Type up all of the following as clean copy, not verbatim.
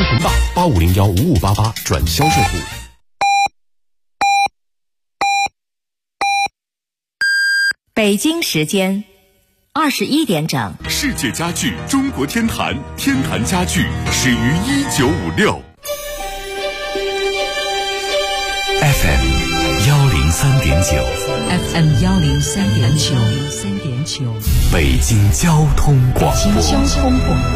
咨询吧，85015588转销售部。 北京时间21点整， 世界家具中国天坛，天坛家具始于1956。 FM 103.9 FM 103.9 北京交通广播。 北京交通广播。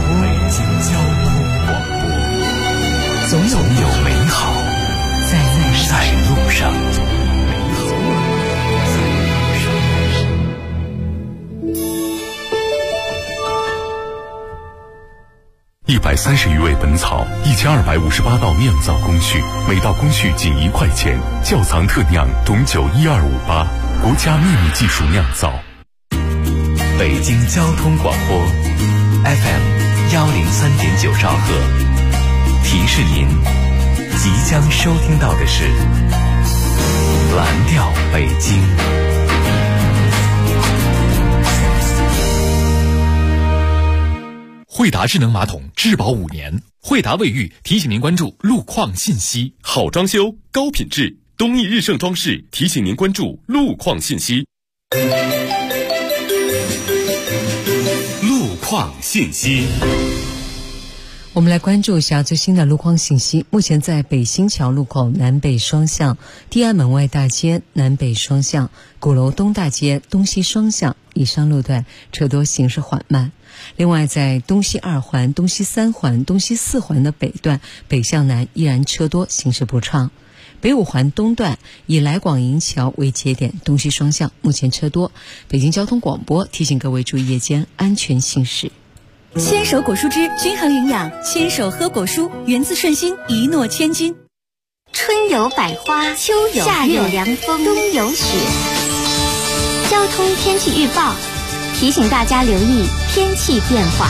总有美好在路上。130余味本草，1258道酿造工序，每道工序仅1块钱。窖藏特酿董酒12588，国家秘密技术酿造。北京交通广播 FM 103.9兆赫，提示您即将收听到的是蓝调北京。 惠达智能马桶质保5年，惠达卫浴提醒您关注路况信息。 好装修，高品质，东益日盛装饰提醒您关注路况信息。路况信息。 我们来关注一下最新的路况信息。目前在北新桥路口南北双向、地安门外大街南北双向、鼓楼东大街东西双向以上路段车多，行驶缓慢。另外，在东西2环、东西3环、东西4环的北段北向南依然车多，行驶不畅。北5环东段以来广营桥为节点，东西双向目前车多。北京交通广播提醒各位注意夜间安全行驶。 牵手果蔬汁均衡营养，牵手喝果蔬，源自顺心，一诺千金。 春有百花，秋有夏有凉风，冬有雪。交通天气预报提醒大家留意天气变化。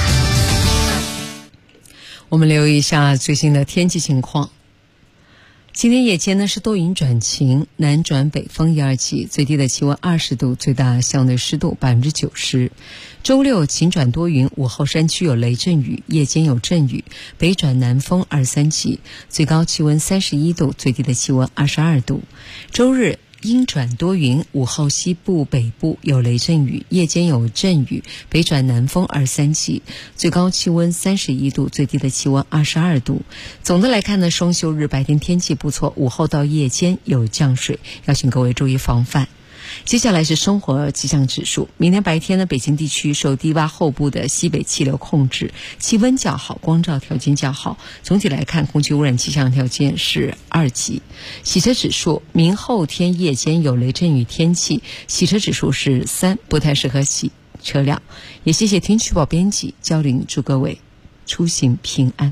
我们留意一下最新的天气情况。今天夜间呢是多云转晴，南转北风1、2级，最低的气温20度，最大相对湿度90%。周六晴转多云，午后山区有雷阵雨，夜间有阵雨，北转南风2、3级，最高气温31度，最低的气温22度。周日阴转多云，午后西部北部有雷阵雨，夜间有阵雨，北转南风2、3级，最高气温31度，最低的气温22度。总的来看呢，双休日白天天气不错，午后到夜间有降水，要请各位注意防范。接下来是生活气象指数。明天白天呢，北京地区受低洼后部的西北气流控制，气温较好，光照条件较好。总体来看，空气污染气象条件是2级。洗车指数，明后天夜间有雷阵雨天气，洗车指数是3，不太适合洗车辆。也谢谢天气预报编辑焦玲，祝各位出行平安。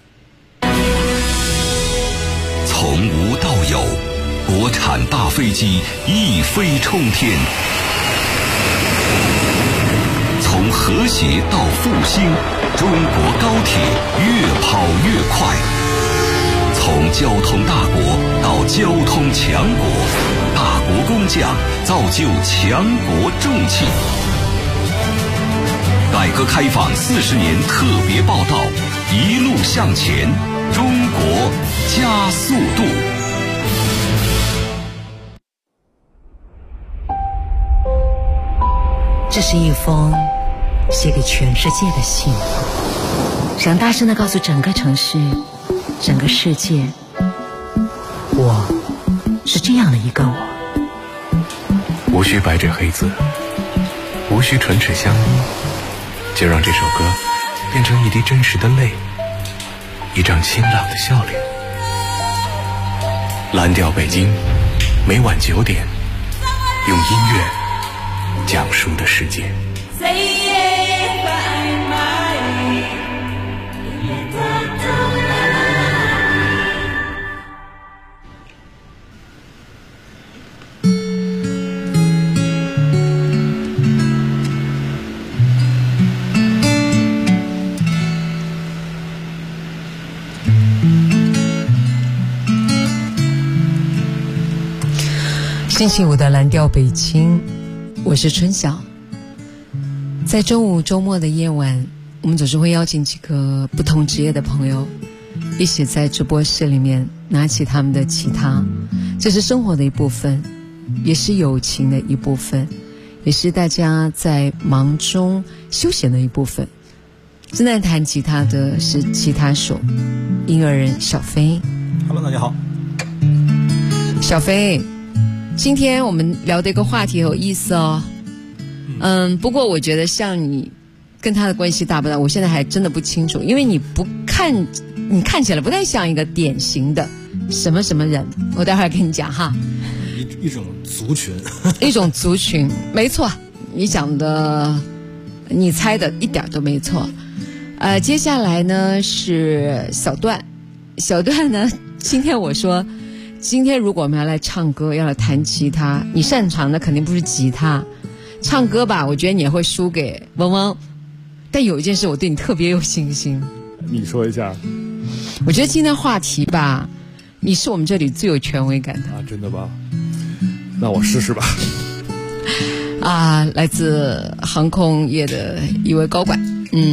从无到有，国产大飞机一飞冲天，从和谐到复兴，中国高铁越跑越快。从交通大国到交通强国，大国工匠造就强国重器。改革开放40年特别报道，一路向前，中国加速度。 这是一封写给全世界的信，想大声地告诉整个城市，整个世界，我是这样的一个我。 无需白纸黑字，无需唇齿相依，就让这首歌变成一滴真实的泪，一张清朗的笑脸。蓝调北京，每晚9点，用音乐讲述的世界。 星期五的蓝调北京，我是春晓。在周五周末的夜晚，我们总是会邀请几个不同职业的朋友一起在直播室里面拿起他们的吉他，这是生活的一部分，也是友情的一部分，也是大家在忙中休闲的一部分。正在弹吉他的是吉他手音乐人小飞。 Hello， 大家好。 小飞，今天我们聊的一个话题有意思哦。不过我觉得像你跟他的关系大不大，我现在还真的不清楚，因为你看起来不太像一个典型的什么什么人，我待会儿跟你讲哈。 一种族群， 一种族群，没错，你讲的，你猜的一点都没错。接下来呢是小段，小段呢，今天我说，今天如果我们要来唱歌，要来弹吉他，你擅长的肯定不是吉他，唱歌吧，我觉得你也会输给嗡嗡。但有一件事我对你特别有信心， 你说一下。 我觉得今天话题吧，你是我们这里最有权威感的啊，真的吧？那我试试吧。 来自航空业的一位高管，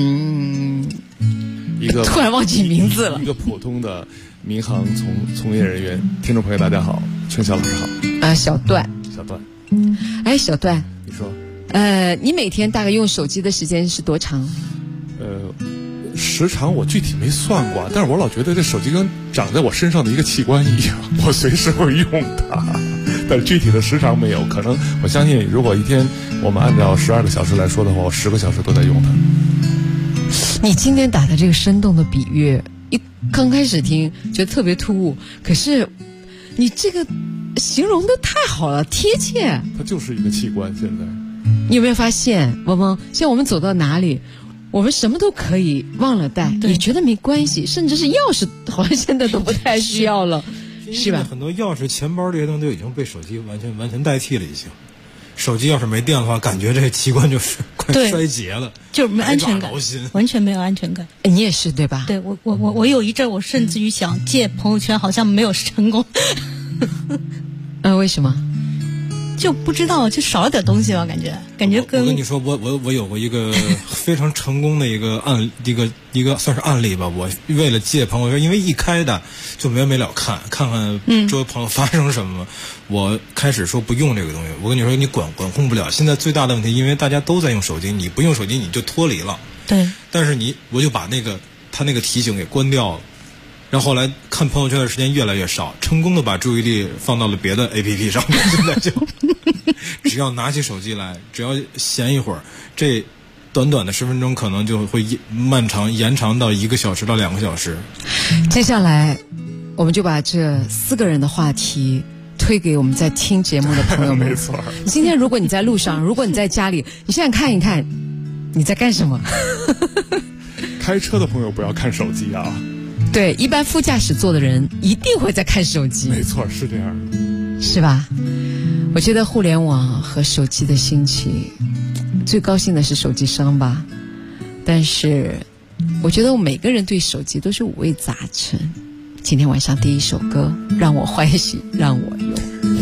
一个突然忘记名字了， 一个普通的民航从业人员。听众朋友大家好，春晓老师好。 小段， 小段， 小段， 你说， 你每天大概用手机的时间是多长？ 时长我具体没算过，但是我老觉得这手机跟长在我身上的一个器官一样，我随时会用它，但是具体的时长没有。可能我相信，如果一天我们按照12个小时来说的话，我10个小时都在用它。 你今天打的这个生动的比喻，刚开始听觉得特别突兀，可是你这个形容的太好了，贴切。 它就是一个器官。现在你有没有发现，嗡嗡，像我们走到哪里，我们什么都可以忘了带，你觉得没关系，甚至是钥匙好像现在都不太需要了，是吧？ 很多钥匙、钱包这些东西都已经被手机完全代替了，已经。手机要是没电的话，感觉这器官就是快衰竭了， 就是没安全感，完全没有安全感。 你也是对吧？ 对，我有一阵我甚至于想借朋友圈，好像没有成功。 为什么？ 就不知道，就少了点东西吧，感觉跟我跟你说，我有过一个非常成功的一个一个算是案例吧。我为了借朋友圈，因为一开的就没完没了看周围朋友发生什么，我开始说不用这个东西。我跟你说，你管控不了。现在最大的问题，因为大家都在用手机，你不用手机你就脱离了。 对。 但是我就把他那个提醒给关掉了。然后后来看朋友圈的时间越来越少，成功的把注意力放到了别的 APP 上面。现在就只要拿起手机来，只要闲一会儿，这短短的10分钟可能就会延长到1个小时到2个小时。 接下来我们就把这4个人的话题推给我们在听节目的朋友们。 没错。 今天如果你在路上，如果你在家里，你现在看一看你在干什么。 开车的朋友不要看手机啊。 对，一般副驾驶座的人一定会在看手机。 没错，是这样的， 是吧？我觉得互联网和手机的兴起，最高兴的是手机商吧。但是，我觉得每个人对手机都是五味杂陈。今天晚上第一首歌，让我欢喜让我忧。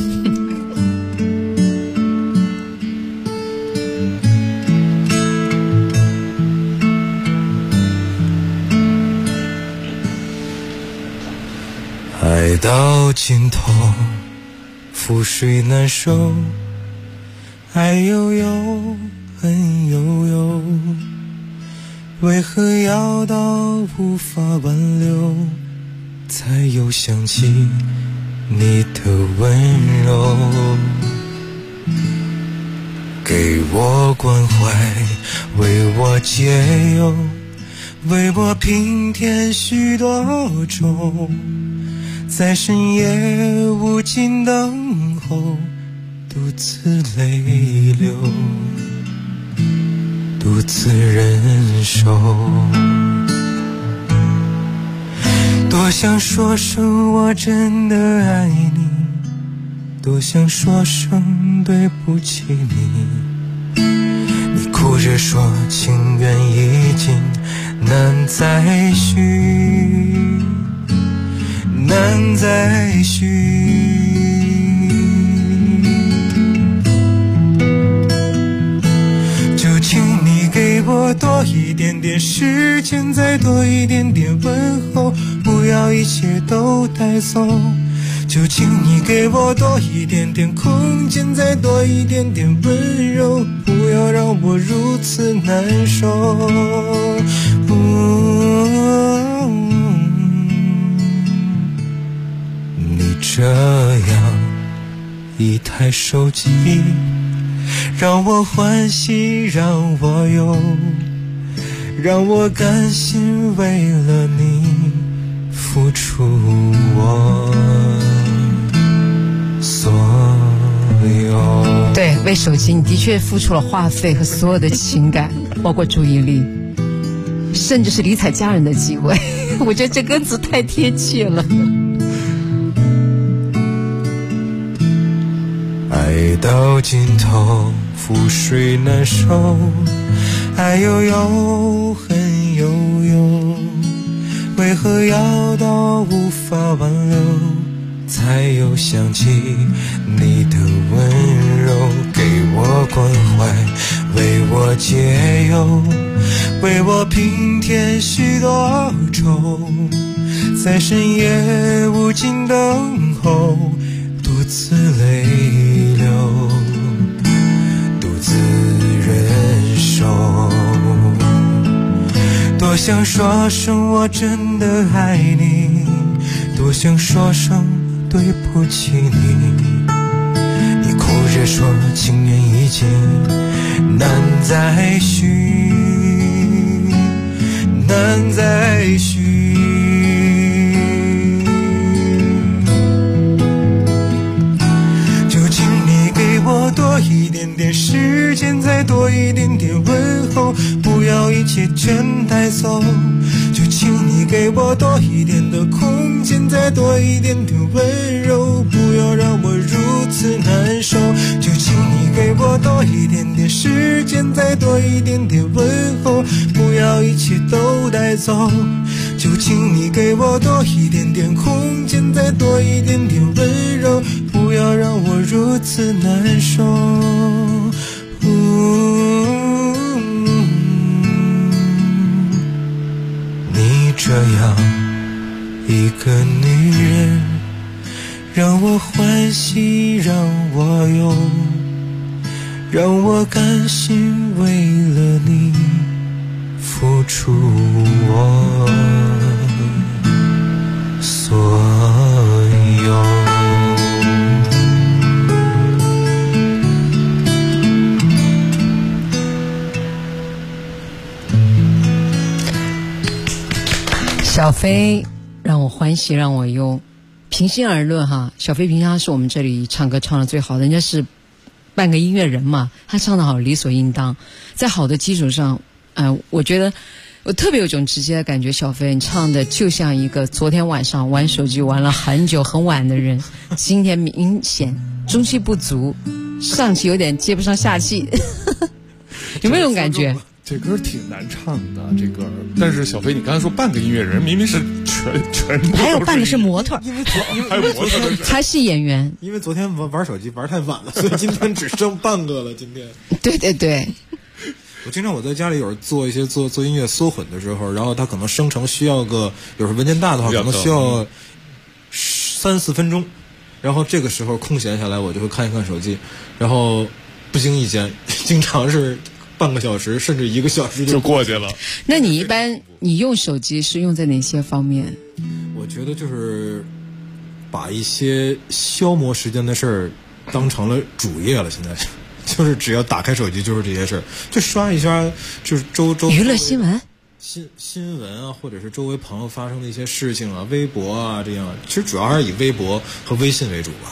爱到尽头，覆水难收，爱悠悠，恨悠悠，为何要到无法挽留，才又想起你的温柔？给我关怀，为我解忧，为我平添许多愁，在深夜无尽等候，独自泪流，独自忍受。多想说声我真的爱你，多想说声对不起你，你哭着说情缘已尽难再续，难再续。就请你给我多一点点时间，再多一点点问候，不要一切都带走，就请你给我多一点点空间，再多一点点温柔，不要让我如此难受。你这样一台手机，让我欢喜让我忧，让我甘心为了你付出我所有。 对，为手机你的确付出了话费和所有的情感，包括注意力，甚至是理睬家人的机会。我觉得这歌词太贴切了。 爱到尽头，覆水难收，爱悠悠，恨悠悠，为何要到无法挽留，才又想起你的温柔？给我关怀，为我解忧，为我平添许多愁，在深夜无尽等候，独自泪流，独自忍受。多想说声我真的爱你，多想说声对不起你。你哭着说情缘已经难再续，难再续。我多一点点时间，再多一点点问候，不要一切全带走，就请你给我多一点的空间，再多一点点温柔，不要让我如此难受，就请你给我多一点点时间，再多一点点问候，不要一切都带走，就请你给我多一点点空间，再多一点点温柔，不要让我如此难受。你这样一个女人，让我欢喜让我忧，让我甘心为了你付出我所有。 小飞让我欢喜让我忧。平心而论哈，小飞平常是我们这里唱歌唱得最好的，人家是半个音乐人嘛，他唱得好理所应当。在好的基础上，我觉得我特别有种直接的感觉，小飞你唱的就像一个昨天晚上玩手机玩了很久很晚的人，今天明显中气不足，上气有点接不上下气。有没有这种感觉？ 这歌挺难唱的，这歌。但是小飞，你刚才说半个音乐人，明明是全部， 还有半个是模特， 因为他是演员， 因为昨天玩手机玩太晚了，所以今天只剩半个了。今天， 对对对。 我经常我在家里有时做一些做音乐缩混的时候，然后它可能生成需要个，有时候文件大的话可能需要3-4分钟，然后这个时候空闲下来，我就会看一看手机，然后不经意间，经常是半个小时甚至1个小时就过去了。 那你一般你用手机是用在哪些方面？ 我觉得就是把一些消磨时间的事儿当成了主业了，现在就是只要打开手机就是这些事儿，就刷一刷，就是周娱乐新闻、 新闻啊，或者是周围朋友发生的一些事情啊，微博啊这样。其实主要还是以微博和微信为主吧。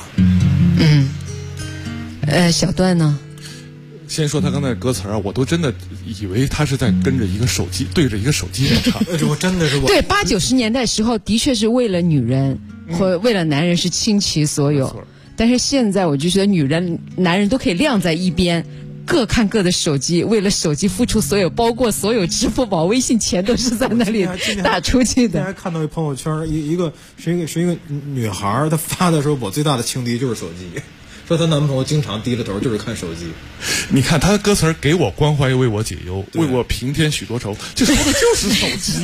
小段呢？ 先说他刚才的歌词啊，我都真的以为他是在跟着一个手机，对着一个手机在唱。 我真的是对80-90年代时候的确是为了女人或为了男人是倾其所有，但是现在我就觉得女人男人都可以晾在一边，各看各的手机，为了手机付出所有，包括所有支付宝、微信钱都是在那里打出去的。 大家看到一朋友圈，一个女孩，她发的时候，我最大的情敌就是手机。 说她男朋友经常低着头就是看手机。 你看他的歌词儿，给我关怀，为我解忧，为我平添许多愁，这说的就是手机。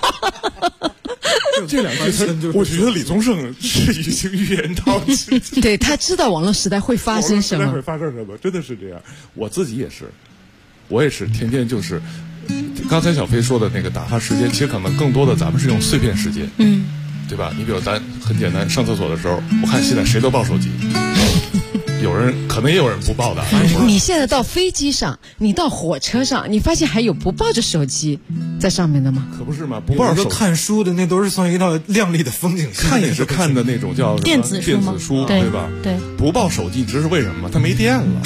这两句词，我觉得李宗盛是已经预言到对，他知道网络时代会发生什么， 会发生什么，真的是这样。我自己也是，我也是天天就是，刚才小飞说的那个打发时间，其实可能更多的咱们是用碎片时间，对吧？你比如咱很简单，上厕所的时候，我看现在谁都抱手机。有人可能也有人不抱的。 你现在到飞机上，你到火车上，你发现还有不抱着手机在上面的吗？ 可不是吗？不抱着手机看书的那都是算一道亮丽的风景线， 看也是看的那种叫电子书， 对吧？ 对， 不抱手机，这是为什么？它没电了。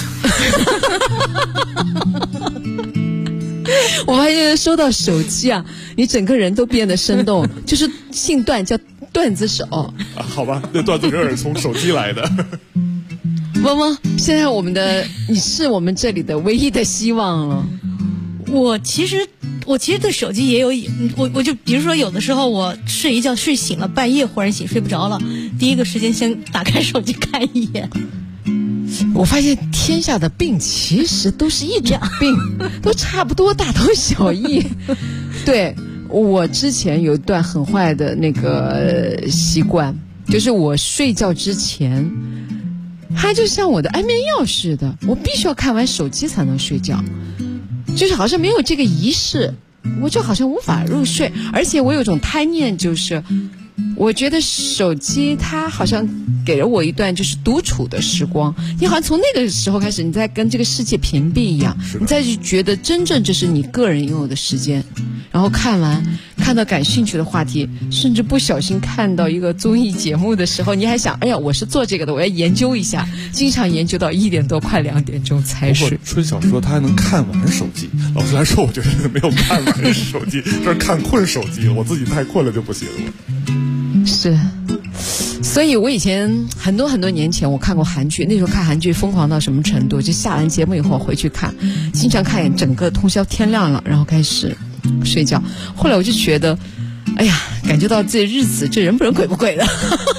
我发现说到手机啊，你整个人都变得生动，就是姓段叫段子手。 好吧，那段子手是从手机来的。 汪汪，现在你是我们这里的唯一的希望了。 我其实对手机也有，我就比如说有的时候我睡一觉睡醒了，半夜忽然醒睡不着了，第一个时间先打开手机看一眼。 我发现天下的病其实都是一种病，都差不多大同小异。对，我之前有一段很坏的那个习惯，就是我睡觉之前，它就像我的安眠药似的，我必须要看完手机才能睡觉，就是好像没有这个仪式，我就好像无法入睡。而且我有种贪念，就是我觉得手机它好像给了我一段就是独处的时光，你好像从那个时候开始，你在跟这个世界屏蔽一样，你再去觉得真正这是你个人拥有的时间。然后看到感兴趣的话题，甚至不小心看到一个综艺节目的时候，你还想，哎呀，我是做这个的，我要研究一下，经常研究到1点多快2点钟才睡。 春晓说他还能看完手机，老实来说，我觉得没有看完手机，这是看困手机了，我自己太困了就不行了。 是，所以我以前很多年前我看过韩剧，那时候看韩剧疯狂到什么程度，就下完节目以后回去看，经常看整个通宵天亮了，然后开始睡觉。后来我就觉得，哎呀，感觉到这日子这人不人鬼不鬼的。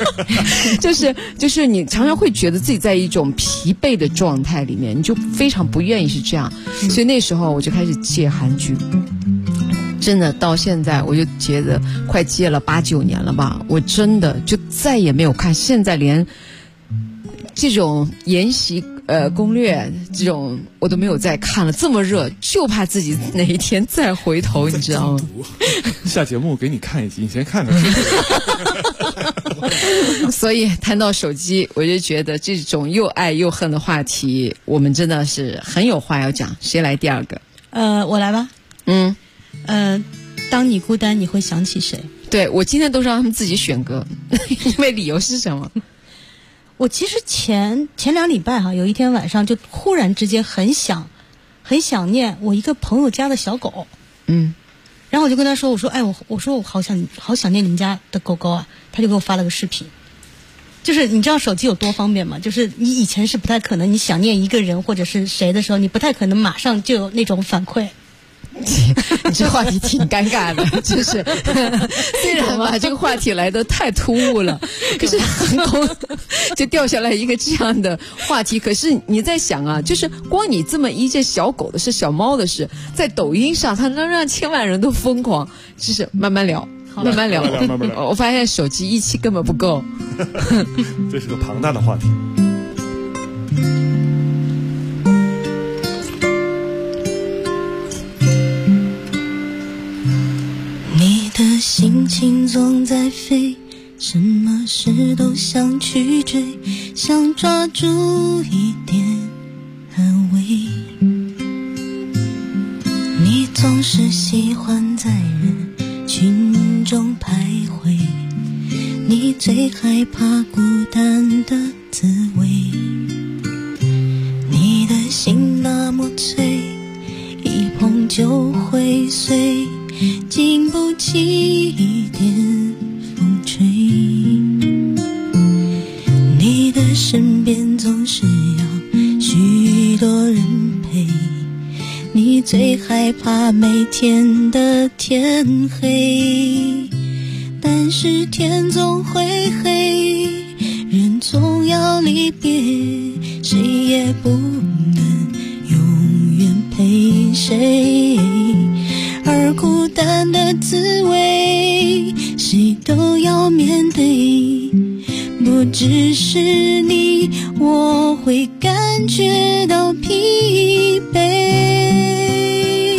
就是你常常会觉得自己在一种疲惫的状态里面，你就非常不愿意是这样，所以那时候我就开始戒韩剧。真的到现在我就觉得快戒了8、9年了吧，我真的就再也没有看，现在连这种研习攻略这种我都没有再看了，这么热就怕自己哪一天再回头，你知道吗？ 下节目给你看一集，你先看看。 所以谈到手机，我就觉得这种又爱又恨的话题，我们真的是很有话要讲。谁来第二个？ 我来吧。当你孤单，你会想起谁？ 对，我今天都让他们自己选歌，因为理由是什么？ 我其实前2礼拜有一天晚上就忽然之间很想念我一个朋友家的小狗。然后我就跟他说，我说我好想念你们家的狗狗啊。他就给我发了个视频。就是你知道手机有多方便吗？就是你以前是不太可能，你想念一个人或者是谁的时候，你不太可能马上就有那种反馈。 你这话题挺尴尬的，就是虽然吧这个话题来的太突兀了，可是横空就掉下来一个这样的话题。可是你在想啊，就是光你这么一件小狗的事、小猫的事，在抖音上它能让千万人都疯狂，就是慢慢聊。我发现手机1期根本不够。 这是个庞大的话题。 你的心情总在飞，什么事都想去追，想抓住一点安慰。你总是喜欢在人群中徘徊，你最害怕孤单的滋味。你的心那么脆，一碰就会碎，经不起一点风吹。你的身边总是要许多人陪，你最害怕每天的天黑，但是天总会黑，人总要离别，谁也不能永远陪谁，而孤单的滋味谁都要面对，不只是你，我会感觉到疲惫。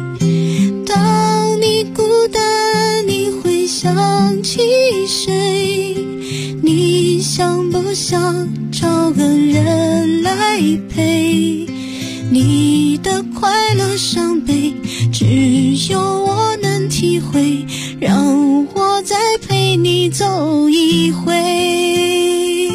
当你孤单，你会想起谁？你想不想找个人来陪？你的快乐伤悲，只有我能体会，让我再陪你走一回。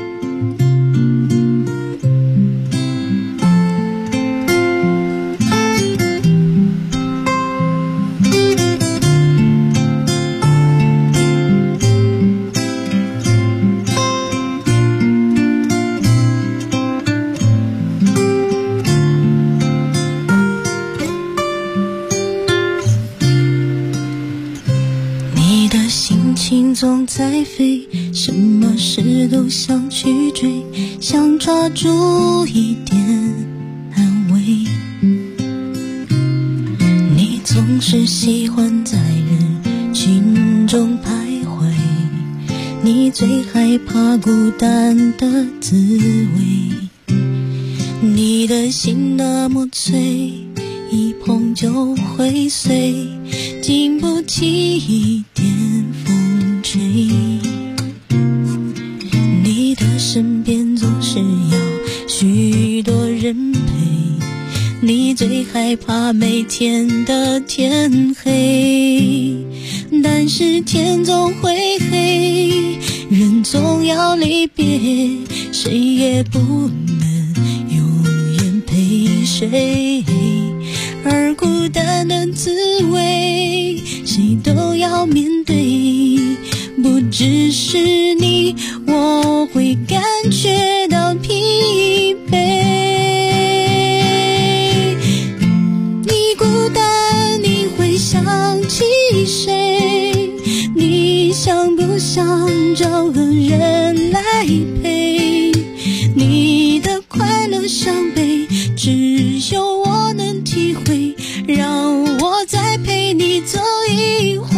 心总在飞，什么事都想去追，想抓住一点安慰。你总是喜欢在人群中徘徊，你最害怕孤单的滋味。你的心那么脆，一碰就会碎，经不起一点风吹。你的身边总是要许多人陪，你最害怕每天的天黑，但是天总会黑，人总要离别，谁也不能永远陪谁，而孤单的滋味谁都要面对，不只是你，我会感觉到疲惫。你孤单，你会想起谁？你想不想找个人来陪？你的快乐伤悲，只有我能体会，让我再陪你走一回。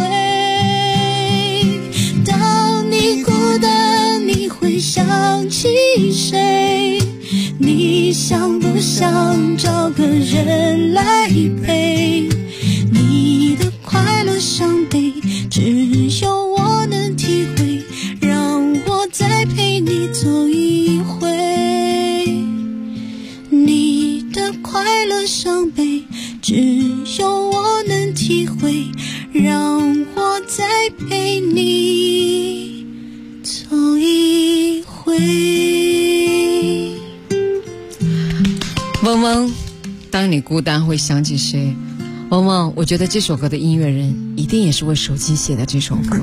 当你孤单，你会想起谁？你想不想找个人来陪？你的快乐伤悲，只有我能体会，让我再陪你走一回。你的快乐伤悲，只有我能体会，让我再陪你走一回。 嗡嗡，当你孤单会想起谁？嗡嗡，我觉得这首歌的音乐人一定也是为手机写的这首歌，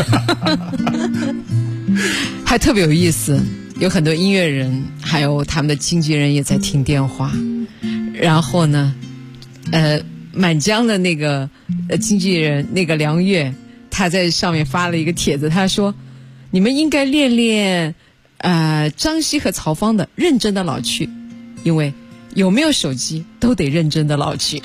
还特别有意思。有很多音乐人还有他们的经纪人也在听电话，然后呢满江的那个经纪人那个梁月，他在上面发了一个帖子，他说你们应该练练张希和曹芳的认真的老去，因为有没有手机都得认真的老去。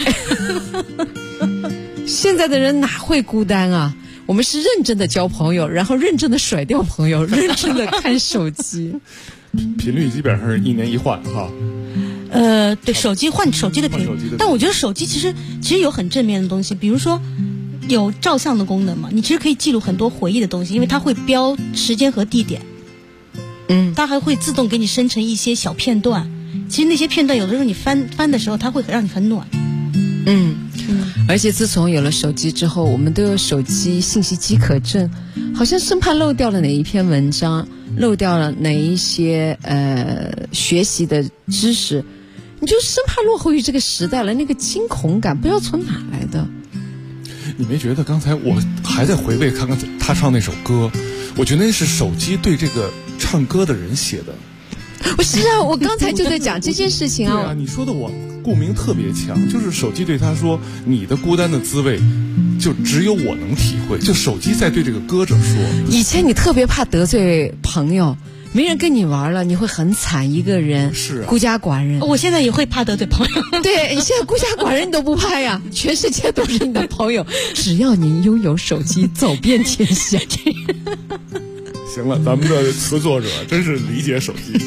现在的人哪会孤单啊，我们是认真的交朋友，然后认真的甩掉朋友，认真的看手机。 频率基本上是1年一换哈。 对，手机换手机的频率，但我觉得手机其实有很正面的东西，比如说有照相的功能嘛，你其实可以记录很多回忆的东西，因为它会标时间和地点，它还会自动给你生成一些小片段。其实那些片段有的时候你翻的时候，它会让你很暖。 而且自从有了手机之后，我们都有手机信息饥渴症，好像生怕漏掉了哪一篇文章，漏掉了哪一些学习的知识，你就生怕落后于这个时代了，那个惊恐感不知道从哪来的。 你没觉得刚才我还在回味刚刚他唱那首歌，我觉得那是手机对这个唱歌的人写的。 是啊，我刚才就在讲这件事情啊。 对啊，你说的我共鸣特别强，就是手机对他说你的孤单的滋味就只有我能体会，就手机在对这个歌者说。 以前你特别怕得罪朋友， 没人跟你玩了，你会很惨，一个人， 是孤家寡人。 我现在也会怕得罪朋友。 对，你现在孤家寡人你都不怕呀，全世界都是你的朋友，只要你拥有手机，走遍天下。 行了，咱们的词作者真是理解手机。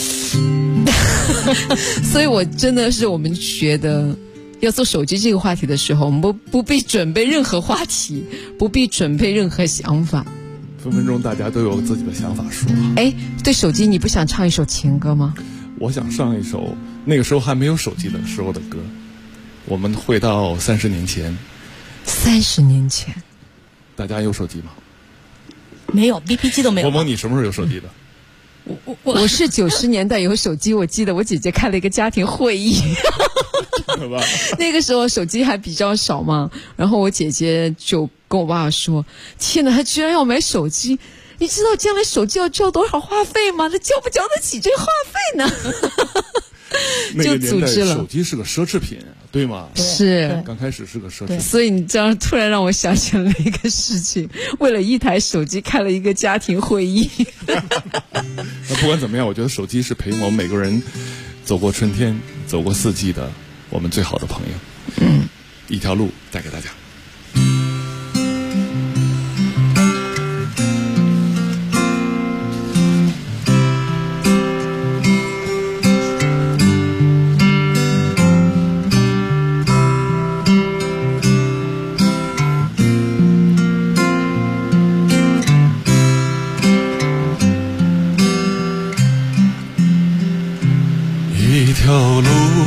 所以我真的是，我们觉得要做手机这个话题的时候，我们不必准备任何话题，不必准备任何想法， 分分钟大家都有自己的想法说。 哎，对手机你不想唱一首情歌吗？ 我想上一首那个时候还没有手机的时候的歌。我们回到30年前。 30年前， 大家有手机吗？ 没有 BP 机都没有。 萌萌，你什么时候有手机的？ 我是90年代有手机，我记得我姐姐开了一个家庭会议。那个时候手机还比较少嘛，然后我姐姐就跟我爸爸说：“天哪，他居然要买手机！你知道将来手机要交多少话费吗？他交不交得起这话费呢？”就组织了。 手机是个奢侈品，对吗？ 是， 刚开始是个奢侈品。 所以你这样突然让我想起了一个事情，为了一台手机开了一个家庭会议。 那不管怎么样，我觉得手机是陪我们每个人走过春天、走过四季的我们最好的朋友。一条路带给大家。 一条路，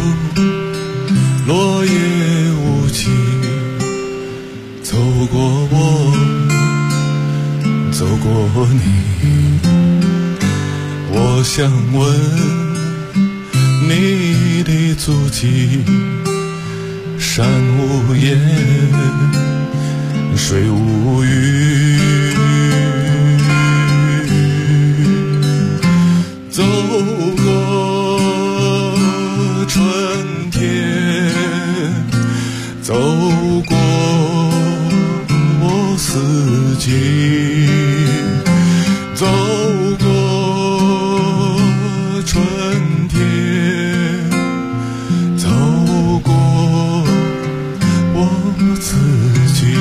落叶无情，走过我，走过你。我想问你的足迹，山无言，水无语，走过春天，走过我四季，走过春天，走过我自己。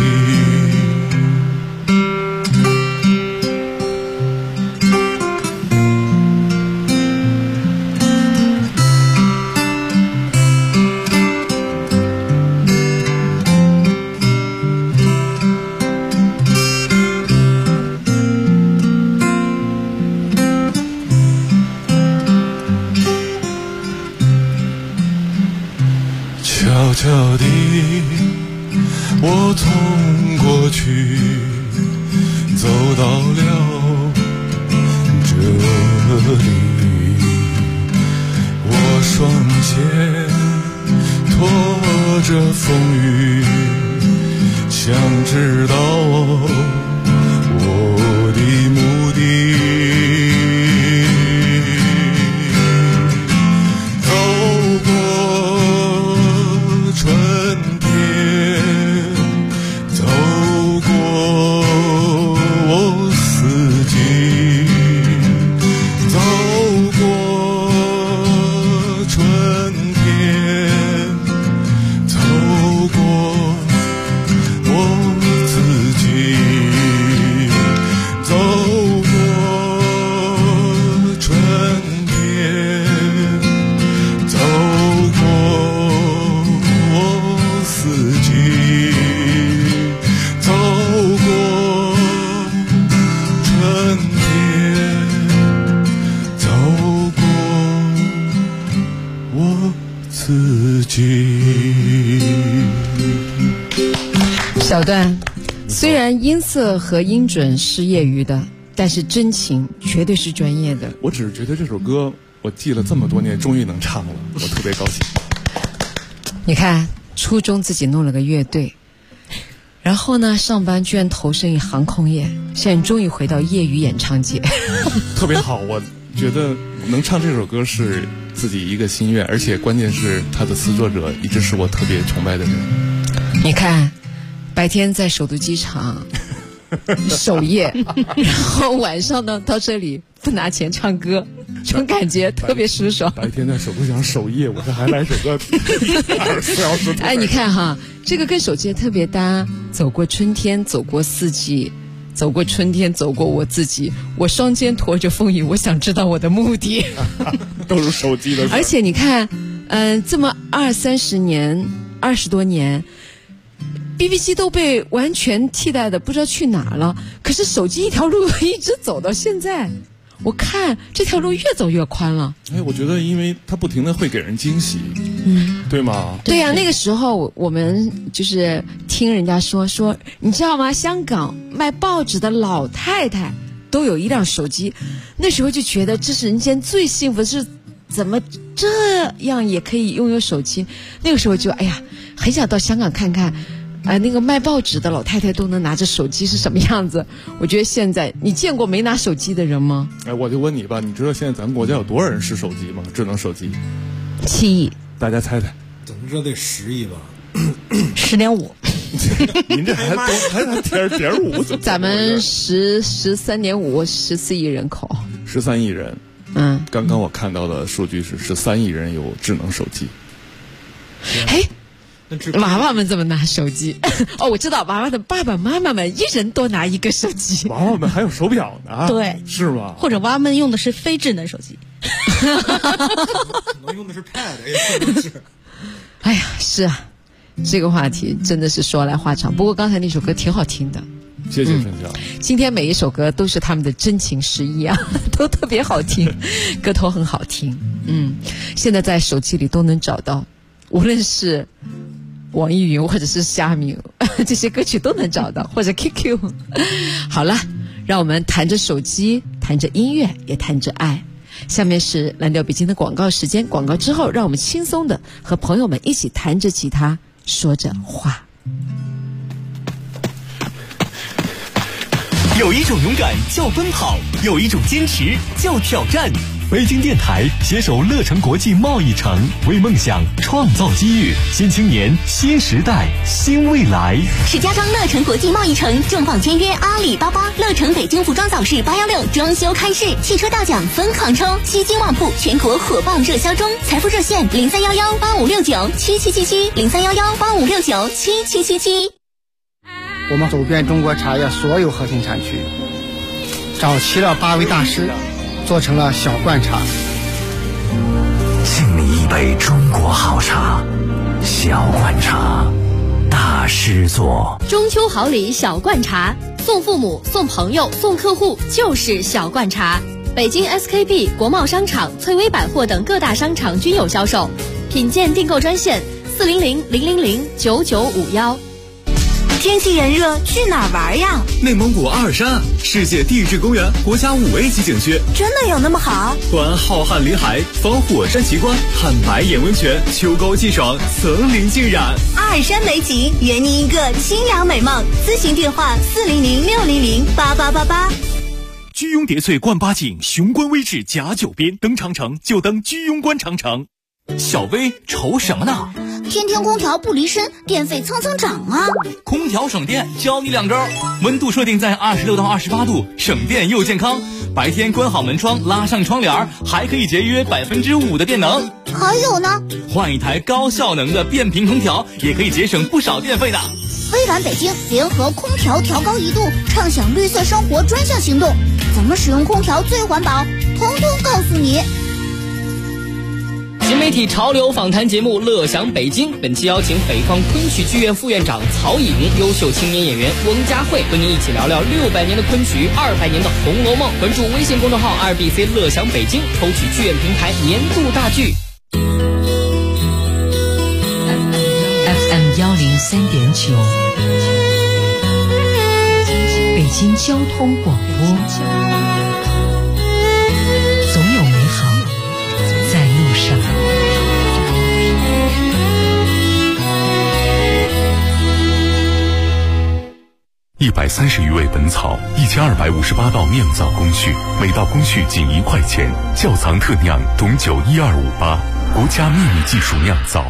悄悄地，我从过去走到了这里，我双肩拖着风雨，想知道我的目的。 小段，虽然音色和音准是业余的，但是真情绝对是专业的。 我只是觉得这首歌我记了这么多年，终于能唱了，我特别高兴。 你看，初中自己弄了个乐队，然后呢，上班居然投身于航空业，现在终于回到业余演唱界， 特别好。我觉得能唱这首歌是自己一个心愿，而且关键是他的词作者一直是我特别崇拜的人。 你看，白天在首都机场守夜，然后晚上呢到这里不拿钱唱歌，这种感觉特别舒爽。 白天在手机上守夜，我这还来首歌24小时。 哎，你看哈，这个跟手机也特别搭。走过春天，走过四季，走过春天，走过我自己。我双肩驮着风雨，我想知道我的目的。 都是手机的事。 而且你看，这么20-30年，20多年。BB 机都被完全替代的不知道去哪了，可是手机一条路一直走到现在，我看这条路越走越宽了。 哎，我觉得因为它不停的会给人惊喜，对吗？ 对呀，那个时候我们就是听人家说，你知道吗？香港卖报纸的老太太都有一辆手机，那时候就觉得这是人间最幸福的事，怎么这样也可以拥有手机？那个时候就哎呀，很想到香港看看。那个卖报纸的老太太都能拿着手机是什么样子？我觉得现在你见过没拿手机的人吗？ 哎，我就问你吧，你知道现在咱们国家有多少人使手机吗？智能手机 7亿， 大家猜猜？ 怎么着得10亿吧 ？10.5。 您这还点5？ 咱们13.5、14亿人口 ，13亿人。刚刚我看到的数据是13亿人有智能手机。 哎。娃娃们怎么拿手机？哦，我知道，娃娃的爸爸妈妈们一人多拿一个手机。 娃娃们还有手表呢， 对， 是吗？ 或者娃娃们用的是非智能手机， 可能用的是 Pad， 也可能是。 哎呀，是啊，这个话题真的是说来话长。不过刚才那首歌挺好听的， 谢谢分享。 今天每一首歌都是他们的真情实意啊，都特别好听，歌头很好听。现在在手机里都能找到，无论是网易云或者是虾米，这些歌曲都能找到，或者 QQ。 好了，让我们谈着手机，谈着音乐，也谈着爱。下面是蓝调北京的广告时间，广告之后让我们轻松的和朋友们一起弹着吉他，说着话。 有一种勇敢叫奔跑，有一种坚持叫挑战。北京电台携手乐城国际贸易城，为梦想创造机遇，新青年新时代新未来。 石家庄乐城国际贸易城重磅签约阿里巴巴，乐城北京服装早市816装修开市，汽车大奖疯狂抽，西京旺铺全国火爆热销中，财富热线031185697777，031185697777。 我们走遍中国茶叶所有核心产区，找齐了8位大师，做成了小罐茶。 敬你一杯中国好茶，小罐茶，大师做。 中秋好礼小罐茶，送父母、送朋友、送客户就是小罐茶。北京 SKP、国贸商场、翠微百货等各大商场均有销售。品鉴订购专线400-000-9951。 天气炎热，去哪儿玩呀？ 内蒙古阿尔山，世界地质公园国家5A级景区， 真的有那么好？ 观浩瀚林海，访火山奇观，看白眼温泉，秋高气爽，层林尽染。 阿尔山美景，圆您一个清凉美梦。咨询电话400-600-8888。 居庸叠翠冠八景，雄关微峙甲9边，登长城就登居庸关长城。小薇愁什么呢？ 天天空调不离身，电费蹭蹭涨啊！ 空调省电，教你2招：温度设定在26到28度，省电又健康。白天关好门窗，拉上窗帘，还可以节约5%的电能。 还有呢， 换一台高效能的变频空调，也可以节省不少电费的。 微蓝北京联合空调调高1度，畅享绿色生活专项行动，怎么使用空调最环保，统统告诉你。 新媒体潮流访谈节目《乐享北京》，本期邀请北方昆曲剧院副院长曹颖、优秀青年演员翁佳慧，和您一起聊聊600年的昆曲，200年的《红楼梦》。关注微信公众号2BC 乐享北京，抽取剧院平台年度大剧。 FM 103.9，北京交通广播，总有美好在路上。 130余味本草，1258道酿造工序，每道工序仅1块钱。窖藏特酿董酒12588，国家秘密技术酿造。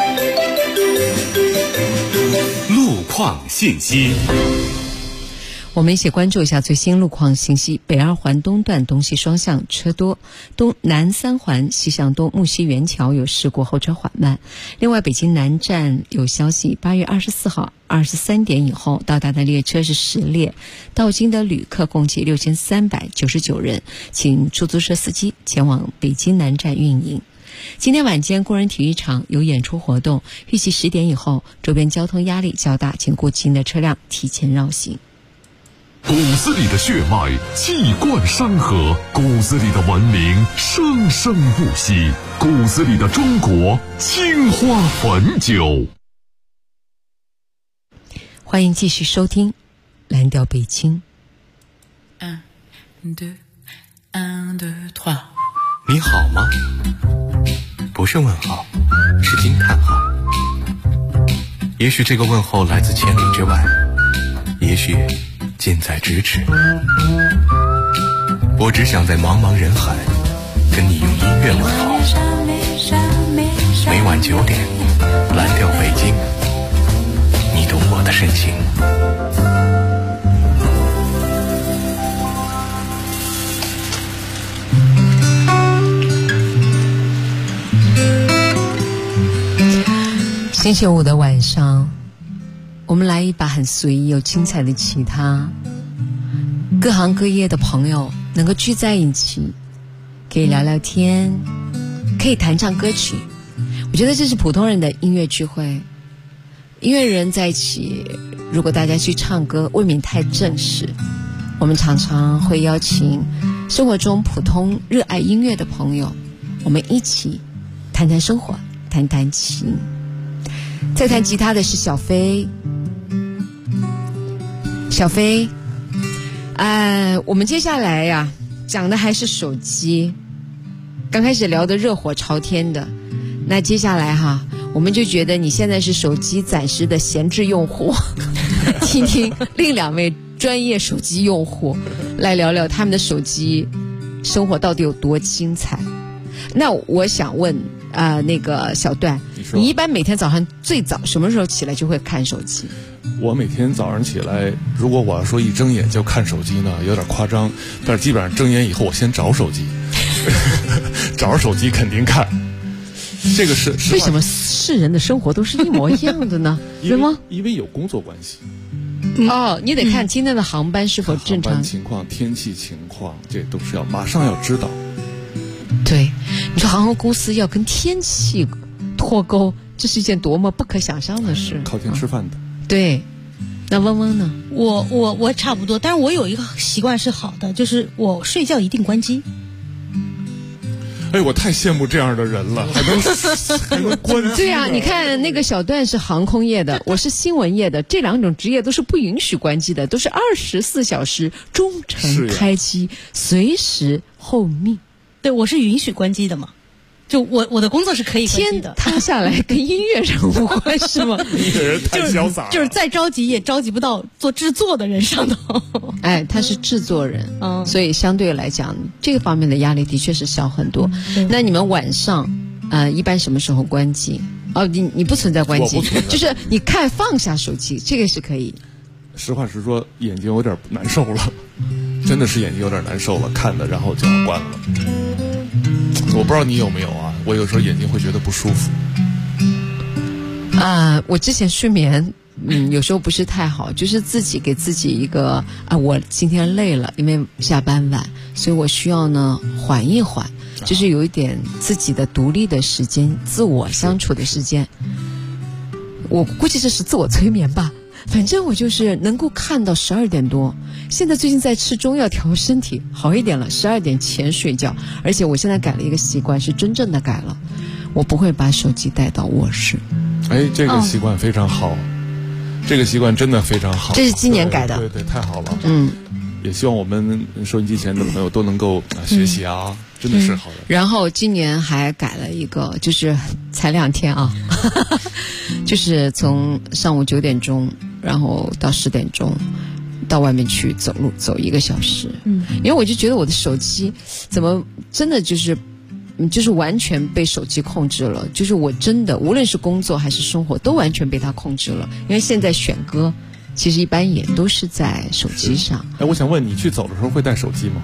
路况信息。 我们一起关注一下最新路况信息。北二环东段东西双向车多，南三环西向东木樨园桥有事故，后车缓慢。另外，北京南站有消息，8月24号23点以后到达的列车是10列，到京的旅客共计6399人，请出租车司机前往北京南站运营。今天晚间工人体育场有演出活动，预计10点以后周边交通压力较大，请过境的车辆提前绕行。 骨子里的血脉气贯山河，骨子里的文明生生不息，骨子里的中国青花汾酒。 欢迎继续收听蓝调北京。 你好吗？不是问号，是惊叹号。也许这个问候来自千里之外，也许近在咫尺。我只想在茫茫人海跟你用音乐问候。每晚9点，蓝调北京，你懂我的深情。 星期五的晚上，我们来一把很随意又精彩的吉他，各行各业的朋友能够聚在一起，可以聊聊天，可以弹唱歌曲。我觉得这是普通人的音乐聚会。音乐人在一起，如果大家去唱歌未免太正式，我们常常会邀请生活中普通热爱音乐的朋友，我们一起谈谈生活，弹弹琴。在弹吉他的是小飞。小飞，我们接下来呀讲的还是手机。刚开始聊得热火朝天的，那接下来哈，我们就觉得你现在是手机暂时的闲置用户，听听另2位专业手机用户来聊聊他们的手机生活到底有多精彩。那我想问那个小段，你一般每天早上最早什么时候起来就会看手机？ 我每天早上起来，如果我要说一睁眼就看手机呢，有点夸张，但是基本上睁眼以后我先找手机找着手机肯定看。这个是为什么世人的生活都是一模一样的呢？对吗？ 因为有工作关系。 你得看今天的航班是否正常， 航班情况、天气情况，这都是马上要知道。 对，你说航空公司要跟天气脱钩，这是一件多么不可想象的事。 靠天吃饭的。 对，那嗡嗡呢？ 我差不多，但是我有一个习惯是好的，就是我睡觉一定关机。 我太羡慕这样的人了，还能关机。 对啊，你看那个小段是航空业的，我是新闻业的，这2种职业都是不允许关机的，都是24小时忠诚开机，随时候命。 对，我是允许关机的嘛。就我的工作是可以关机的。 天塌下来跟音乐人无关是吗？ 音乐人太潇洒了， 就是再着急也着急不到做制作的人上头。 他是制作人，所以相对来讲这个方面的压力的确是小很多。那你们晚上一般什么时候关机？你不存在关机，就是你看放下手机，这个是可以。 实话实说，眼睛有点难受了，真的是眼睛有点难受了，看的然后就要关了。我不知道你有没有啊，我有时候眼睛会觉得不舒服。 我之前睡眠有时候不是太好，就是自己给自己一个我今天累了，因为下班晚，所以我需要呢缓一缓，就是有一点自己的独立的时间，自我相处的时间。我估计这是自我催眠吧，反正我就是能够看到12点多。现在最近在吃中药调身体，好一点了，12点前睡觉。而且我现在改了一个习惯，是真正的改了，我不会把手机带到卧室。 这个习惯非常好，这个习惯真的非常好。 这是今年改的。 对，太好了。也希望我们收音机前的朋友都能够学习啊，真的是好的。 然后今年还改了一个，就是才2天啊，就是从上午9点钟，然后到10点钟。到外面去走路，走1个小时。因为我就觉得我的手机怎么真的就是完全被手机控制了，就是我真的无论是工作还是生活都完全被它控制了。因为现在选歌其实一般也都是在手机上。 哎，我想问你去走的时候会带手机吗？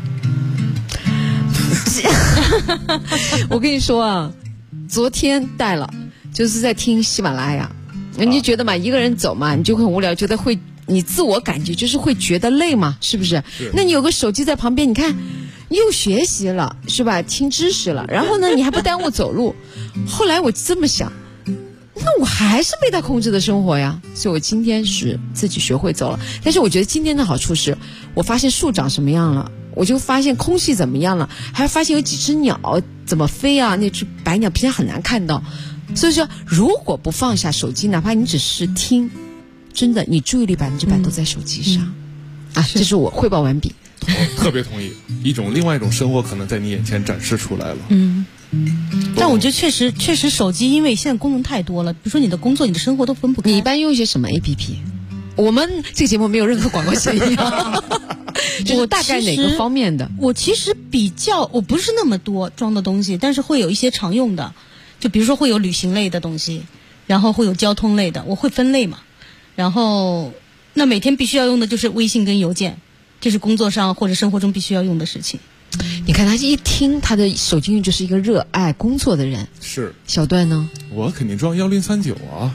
我跟你说啊，昨天带了，就是在听喜马拉雅。你就觉得嘛，一个人走嘛，你就会无聊，觉得会，你自我感觉就是会觉得累嘛，是不是？那你有个手机在旁边，你看，你又学习了，是吧？听知识了，然后呢，你还不耽误走路。后来我这么想，那我还是被他控制的生活呀，所以我今天是自己学会走了。但是我觉得今天的好处是，我发现树长什么样了。我就发现空气怎么样了，还发现有几只鸟怎么飞啊，那只白鸟平常很难看到。所以说如果不放下手机，哪怕你只是听，真的你注意力100%都在手机上。这是我汇报完毕。 特别同意，另外一种生活可能在你眼前展示出来了。 但我觉得确实手机因为现在功能太多了，比如说你的工作你的生活都分不开。 你一般用一些什么 APP？ 我们这个节目没有任何广告嫌疑就是大概哪个方面的？ 我其实我不是那么多装的东西，但是会有一些常用的，就比如说会有旅行类的东西，然后会有交通类的，我会分类嘛。然后那每天必须要用的就是微信跟邮件，这是工作上或者生活中必须要用的事情。 你看他一听他的手机用就是一个热爱工作的人。 是。 小段呢？ 我肯定装1039啊。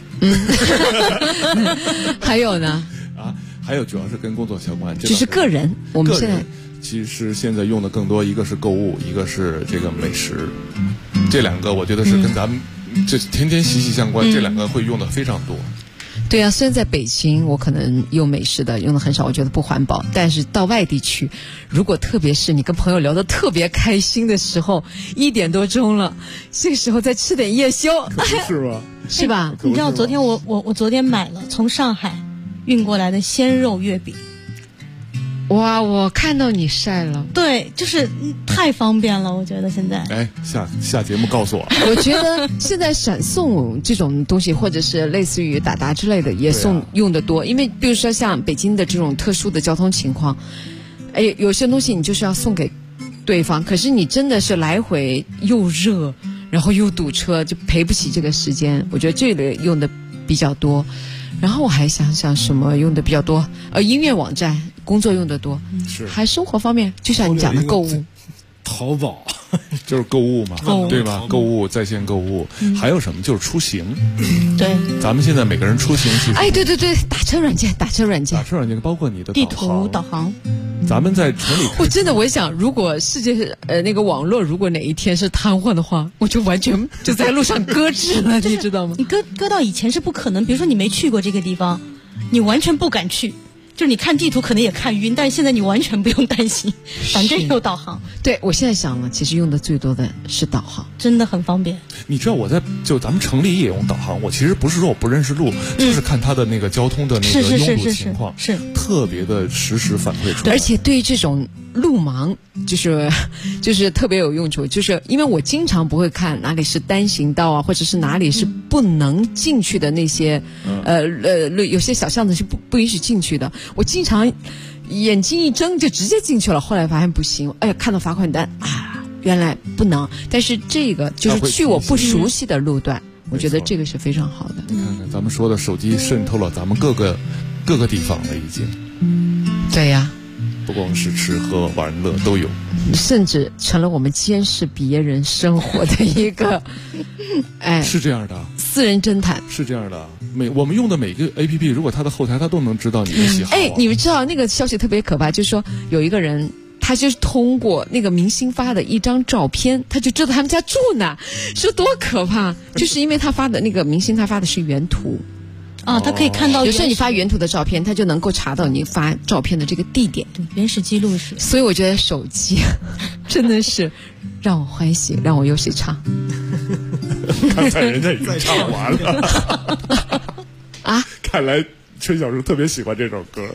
还有呢？ 还有主要是跟工作相关， 就是个人。我们现在其实现在用的更多，一个是购物，一个是这个美食，这两个我觉得是跟咱们这天天息息相关，这两个会用的非常多。 对啊，虽然在北京我可能用美食的用的很少，我觉得不环保，但是到外地去，如果特别是你跟朋友聊得特别开心的时候，1点多钟了，这个时候再吃点夜宵， 是吧？ 是吧？ 你知道昨天我昨天买了从上海运过来的鲜肉月饼。 哇，我看到你晒了。 对，就是太方便了，我觉得现在。 哎，下节目告诉我。 我觉得现在闪送这种东西，或者是类似于打之类的，也用的多。因为比如说像北京的这种特殊的交通情况，有些东西你就是要送给对方，可是你真的是来回又热，然后又堵车，就赔不起这个时间。我觉得这个用的比较多。然后我还想想什么用的比较多，音乐网站工作用的多， 是还生活方面，就像你讲的购物， 淘宝就是购物嘛，对吧？购物在线购物，还有什么就是出行。 对， 咱们现在每个人出行其实， 对，打车软件， 包括你的地图导航。 咱们在城里， 真的，我想，如果世界那个网络如果哪一天是瘫痪的话，我就完全就在路上搁置了，你知道吗？ 你搁到以前是不可能，比如说你没去过这个地方，你完全不敢去。就是你看地图可能也看晕，但是现在你完全不用担心，反正有导航。 对，我现在想了，其实用的最多的是导航， 真的很方便。 你知道咱们城里也用导航，我其实不是说我不认识路，就是看它的那个交通的那个拥堵情况， 是特别的实时反馈出来。 而且对于这种路盲，就是特别有用处，就是因为我经常不会看哪里是单行道啊，或者是哪里是不能进去的那些有些小巷子是不允许进去的。我经常眼睛一睁就直接进去了，后来发现不行，看到罚款单原来不能。但是这个就是去我不熟悉的路段，我觉得这个是非常好的。 你看看咱们说的手机渗透了咱们各个地方了，已经。 对呀， 不光是吃喝玩乐都有， 甚至成了我们监视别人生活的一个是这样的， 私人侦探是这样的。我们用的每个 APP， 如果它的后台它都能知道你的喜好。 你们知道那个消息特别可怕，就是说有一个人，他就是通过那个明星发的一张照片，他就知道他们家住哪，说多可怕！就是因为他发的那个明星，他发的是原图。 他可以看到， 有时候你发原图的照片，他就能够查到你发照片的这个地点， 对，原始记录是。 所以我觉得手机真的是让我欢喜，让我又是唱。 刚才人家已经唱完了看来春晓是特别喜欢这首歌。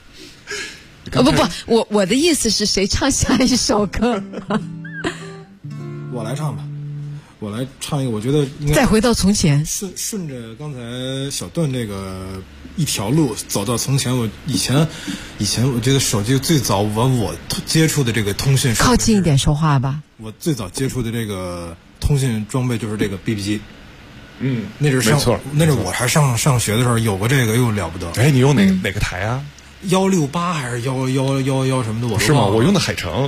我的意思是谁唱下一首歌？ 我来唱吧。我来唱一个，我觉得应该再回到从前， 顺着刚才小段这个一条路走到从前。我以前我觉得手机最早我接触的这个通讯， 靠近一点说话吧。 我最早接触的这个通讯装备就是这个 BB 机。 那是没错， 那是我还上学的时候有过这个，又了不得。 哎，你用哪个台啊 ？168还是111什么的，我是吗？我用的海城，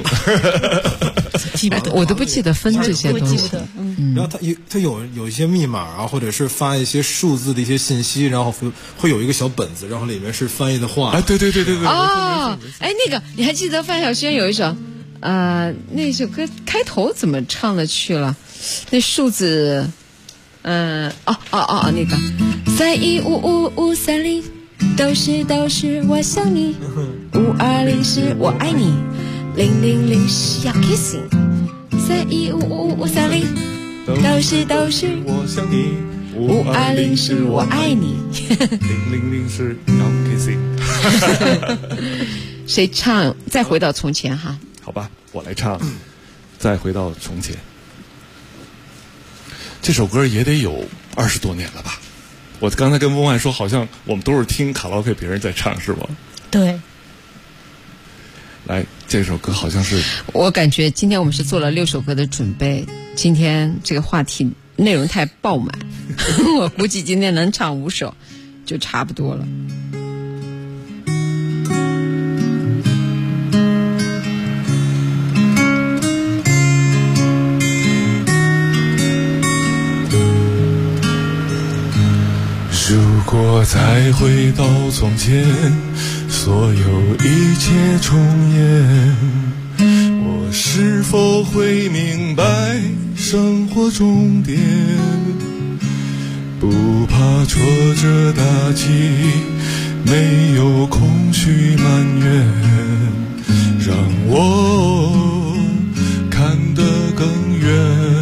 我都不记得分这些东西。 然后它有一些密码啊，或者是发一些数字的一些信息，然后会有一个小本子，然后里面是翻译的话。 哎，对。 哦，哎，那个你还记得范晓萱有一首，那首歌开头怎么唱的去了？那数字，那个3155530。都是我想你，520是我爱你，000是要 kissing，3155530都是我想你，520是我爱你 ，000是要 kissing。 谁唱？再回到从前哈？ 好吧，我来唱。再回到从前。这首歌也得有20多年了吧？我刚才跟翁爱说，好像我们都是听卡拉 OK 别人在唱，是吗？ 对。 来，这首歌好像是…… 我感觉今天我们是做了6首歌的准备，今天这个话题内容太爆满，我估计今天能唱5首就差不多了。 如果再回到从前，所有一切重演，我是否会明白生活终点？不怕挫折打击，没有空虚埋怨，让我看得更远。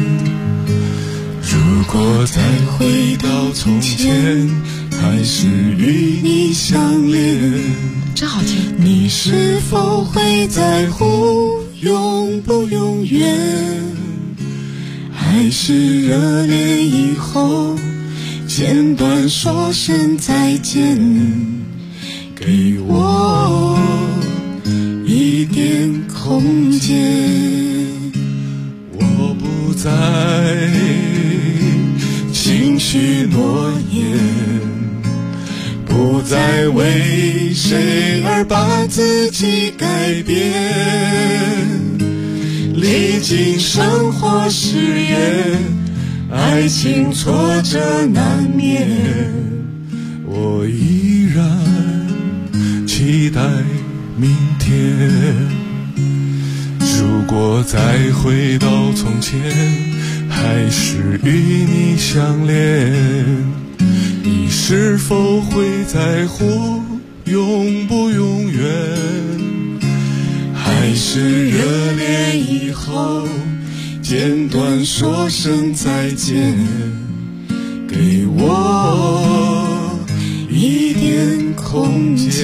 如果再回到从前，还是与你相恋， 真好听。 你是否会在乎永不永远？还是热恋以后简短说声再见，给我一点空间。 我不再轻许诺言，不再为谁而把自己改变，历经生活试验，爱情挫折难免，我依然期待明天。如果再回到从前，还是与你相恋，你是否会在乎永不永远？还是热恋以后简短说声再见，给我一点空间。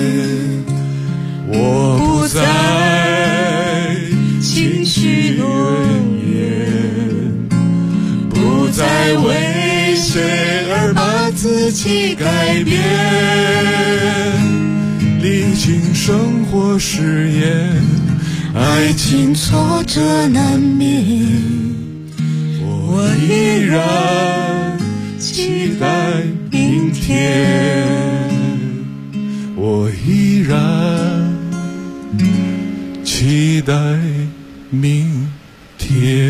我不再轻许诺言，不再为谁而把自己改变，历经生活试验，爱情挫折难免，我依然期待明天，我依然期待明天。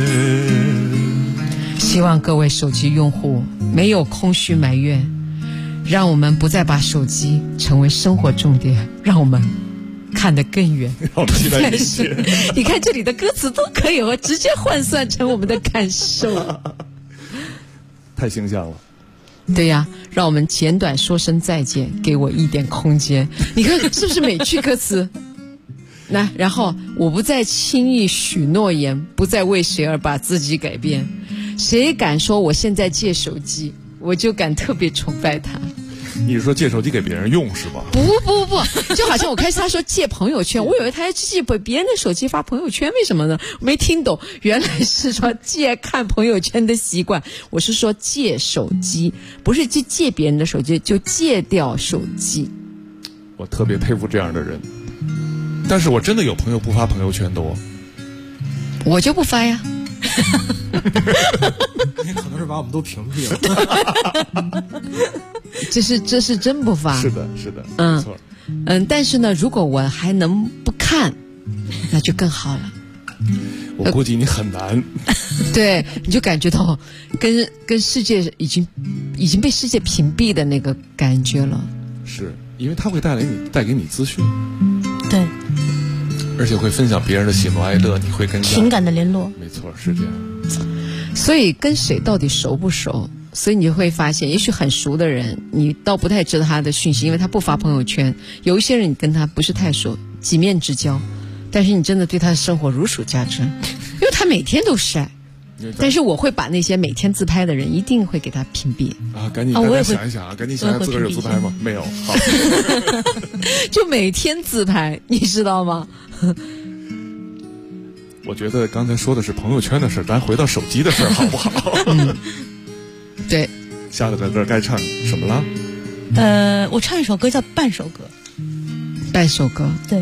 希望各位手机用户没有空虚埋怨，让我们不再把手机成为生活重点，让我们看得更远。 让我们期待明天。 你看这里的歌词都可以直接换算成我们的感受， 太形象了。 对呀，让我们简短说声再见，给我一点空间。你看是不是每句歌词？来，然后我不再轻易许诺言，不再为谁而把自己改变。谁敢说我现在借手机，我就敢特别崇拜他。 你是说借手机给别人用是吧？ 不，就好像我开始他说借朋友圈，我以为他借别人的手机发朋友圈，为什么呢？没听懂，原来是说借看朋友圈的习惯。我是说借手机，不是借别人的手机，就戒掉手机。 我特别佩服这样的人，但是我真的有朋友不发朋友圈的哦。 我就不发呀。 你可能是把我们都屏蔽了。 这是真不发。 是的，没错。 但是呢，如果我还能不看，那就更好了。 我估计你很难。 对，你就感觉到跟世界已经被世界屏蔽的那个感觉了。 是因为它会带给你资讯。 对。 而且会分享别人的喜怒哀乐，你会跟情感的联络。 没错，是这样。 所以跟谁到底熟不熟？所以你会发现，也许很熟的人，你倒不太知道他的讯息，因为他不发朋友圈。有一些人你跟他不是太熟，几面之交，但是你真的对他的生活如数家珍，因为他每天都晒。但是我会把那些每天自拍的人一定会给他屏蔽啊！赶紧大家想一想啊，赶紧想想自个儿有自拍吗？没有，好， 就每天自拍，你知道吗？ 我觉得刚才说的是朋友圈的事，咱回到手机的事好不好？ 对， 下了个歌该唱什么了？ 我唱一首歌叫《半首歌》。 半首歌， 对，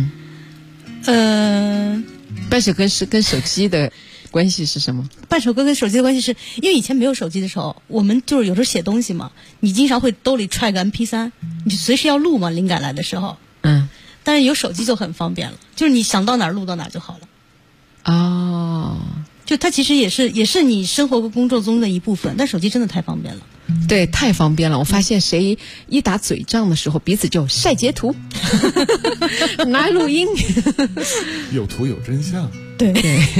半首歌是跟手机的关系是什么？ 半首歌跟手机的关系是因为以前没有手机的时候，我们就是有时候写东西嘛，你经常会兜里揣个 MP3， 你就随时要录嘛，灵感来的时候。但是有手机就很方便了，就是你想到哪儿录到哪儿就好了。 哦， 就它其实也是你生活和工作中的一部分，但手机真的太方便了。 对，太方便了。我发现谁一打嘴仗的时候，彼此就晒截图，拿录音， 有图有真相。 对。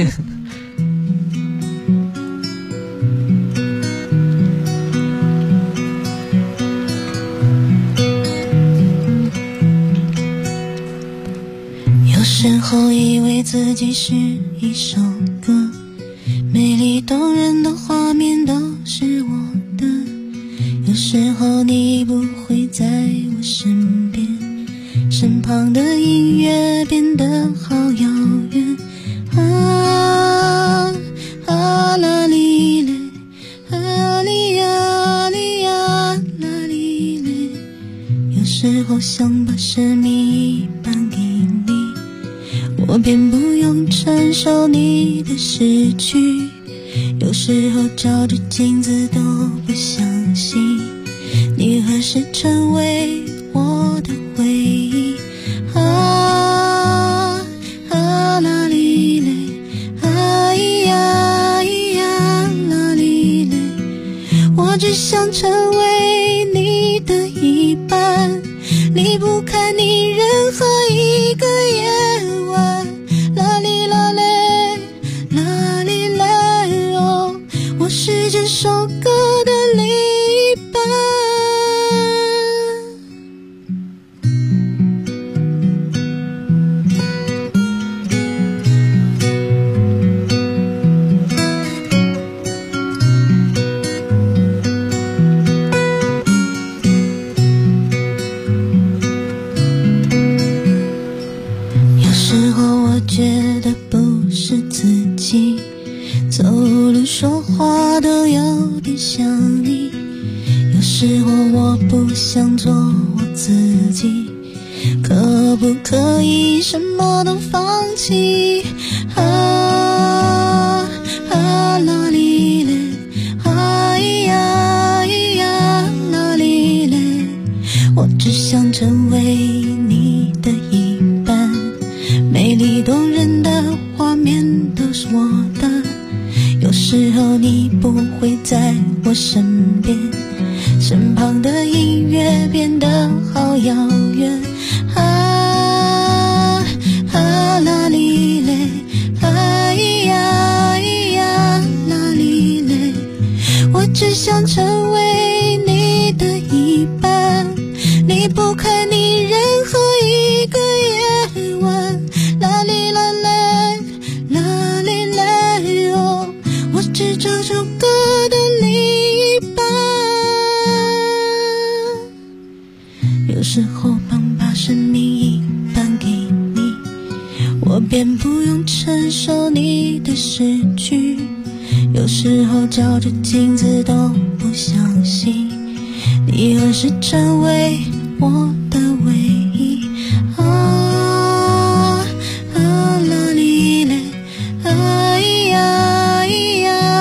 有时候以为自己是一首歌，美丽动人的画面都是我的。有时候你不会在我身边，身旁的音乐变得好遥远。啊啊啦哩嘞，啊哩呀哩呀啦哩嘞。有时候想把生命一半给你，我便不用承受你的失去。有时候照着镜子都不相信，你何时成为我的回忆。啊啊啦哩嘞，啊咿呀咿呀啦哩嘞。我只想成为你的一半，离不开你任何一个夜晚。啦哩啦嘞，啦哩嘞哦，我是这首歌的另一半。有时候我觉得不是自己，走路说话都有点像你。有时候我不想做我自己，可不可以什么都放弃？啊啊啦哩嘞，啊咿呀咿呀啦哩嘞。我只想成为你的一半，美丽动人的画面都是我的。有时候你不会在我身边，身旁的音乐变得好遥远。啊啊啦哩嘞，啊咿呀咿呀啦哩嘞。我只想成为你的一半，离不开你任何一个夜晚。啦哩啦嘞，啦哩嘞哦，我是这首歌的另一半。有时候把生命一半给你，我便不用承受你的失去。有时候照着镜子都不相信，你何时成为我的唯一。啊啊啦哩嘞，啊咿呀咿呀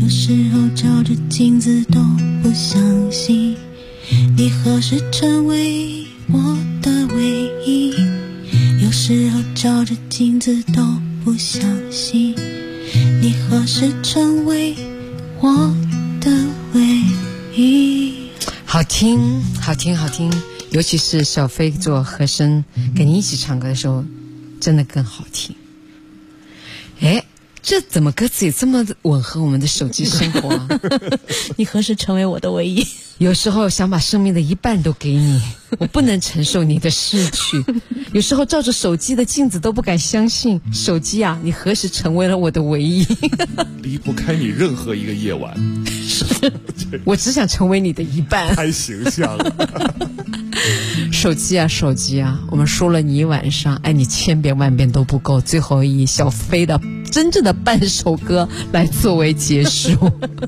有时候照着镜子都不相信，你何时成为我的唯一？有时候照着镜子都不相信，你何时成为我的唯一？ 好听，好听，好听！尤其是小飞做和声跟你一起唱歌的时候，真的更好听。哎，这怎么歌词也这么吻合我们的手机生活啊？ 你何时成为我的唯一？ 有时候想把生命的一半都给你，我不能承受你的逝去。有时候照着手机的镜子都不敢相信，手机啊，你何时成为了我的唯一？ 离不开你任何一个夜晚。 我只想成为你的一半。 太形象了。 手机啊，手机啊，我们说了你一晚上，爱你千遍万遍都不够，最后以小飞的真正的半首歌来作为结束。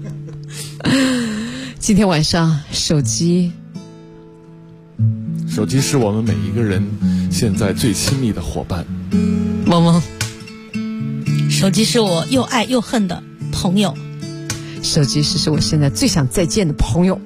今天晚上手机是我们每一个人现在最亲密的伙伴。 萌萌， 手机是我又爱又恨的朋友。 手机是我现在最想再见的朋友。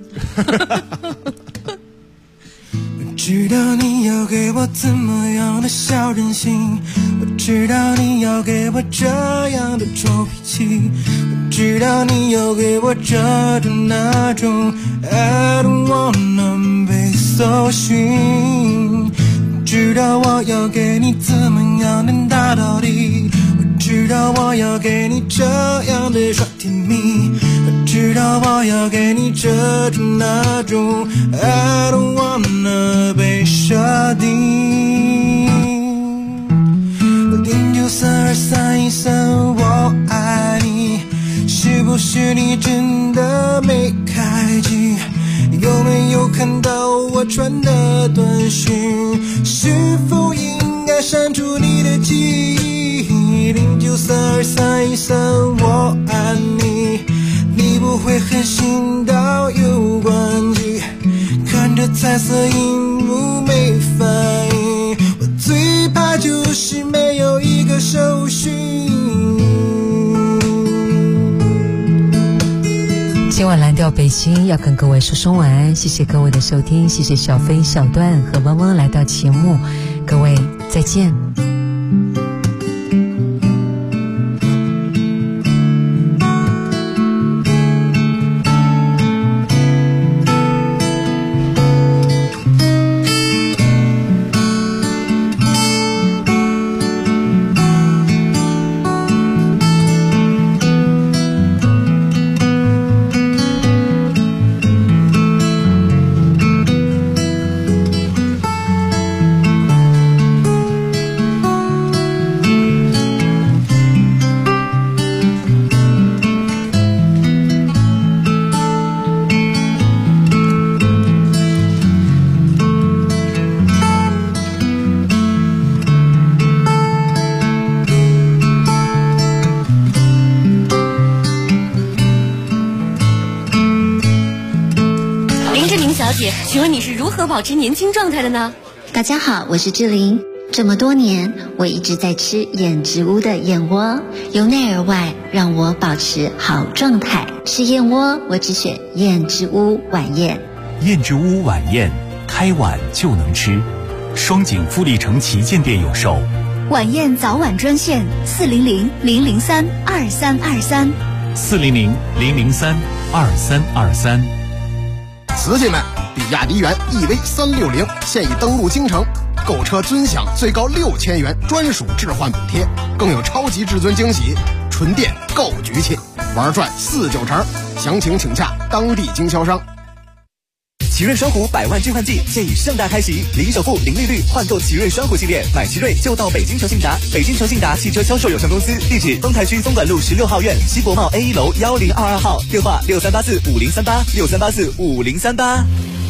知道你要给我怎么样的小任性，我知道你要给我这样的臭脾气，我知道你要给我这种那种 I don't wanna be so 逊，知道我要给你怎么样的大道理，我知道我要给你这样的耍甜蜜，我知道我要给你这种那种 I don't wanna被设定。09323135我爱你，是不是你真的没开机？有没有看到我传的短讯？是否应该删除你的记忆？09323135我爱你，你不会狠心到有关机，看着彩色荧幕没反应，我最怕就是没有一个手讯。 今晚蓝调北京要跟各位说声晚安，谢谢各位的收听，谢谢小飞、小段和汪汪来到节目，各位再见。 请问你是如何保持年轻状态的呢？ 大家好，我是志玲。这么多年，我一直在吃燕之屋的燕窝，由内而外让我保持好状态。吃燕窝，我只选燕之屋晚宴。 燕之屋晚宴，开碗就能吃。双井富力城旗舰店有售。 晚宴早晚专线400-003-2323。 400-003-2323。 瓷器们，比亚迪元 EV360现已登陆京城，购车尊享最高6000元专属置换补贴，更有超级至尊惊喜，纯电够局气，玩转49成。详情请洽当地经销商。 奇瑞双虎100万置换季现已盛大开启，零首付、零利率换购奇瑞双虎系列，买奇瑞就到北京诚信达。北京诚信达汽车销售有限公司，地址丰台区松管路16号院西国贸 A1 楼1022号，电话63845038，63845038。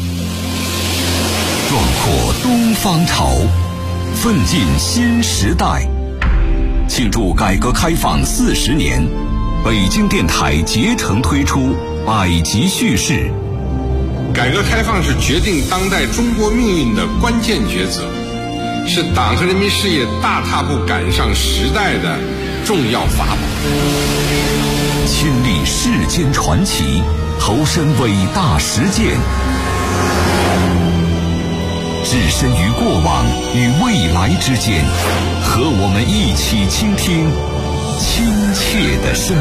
壮阔东方潮，奋进新时代。庆祝改革开放40年，北京电台竭诚推出百集叙事。 改革开放是决定当代中国命运的关键抉择，是党和人民事业大踏步赶上时代的重要法宝。 亲历世间传奇，投身伟大实践，置身于过往与未来之间，和我们一起倾听亲切的声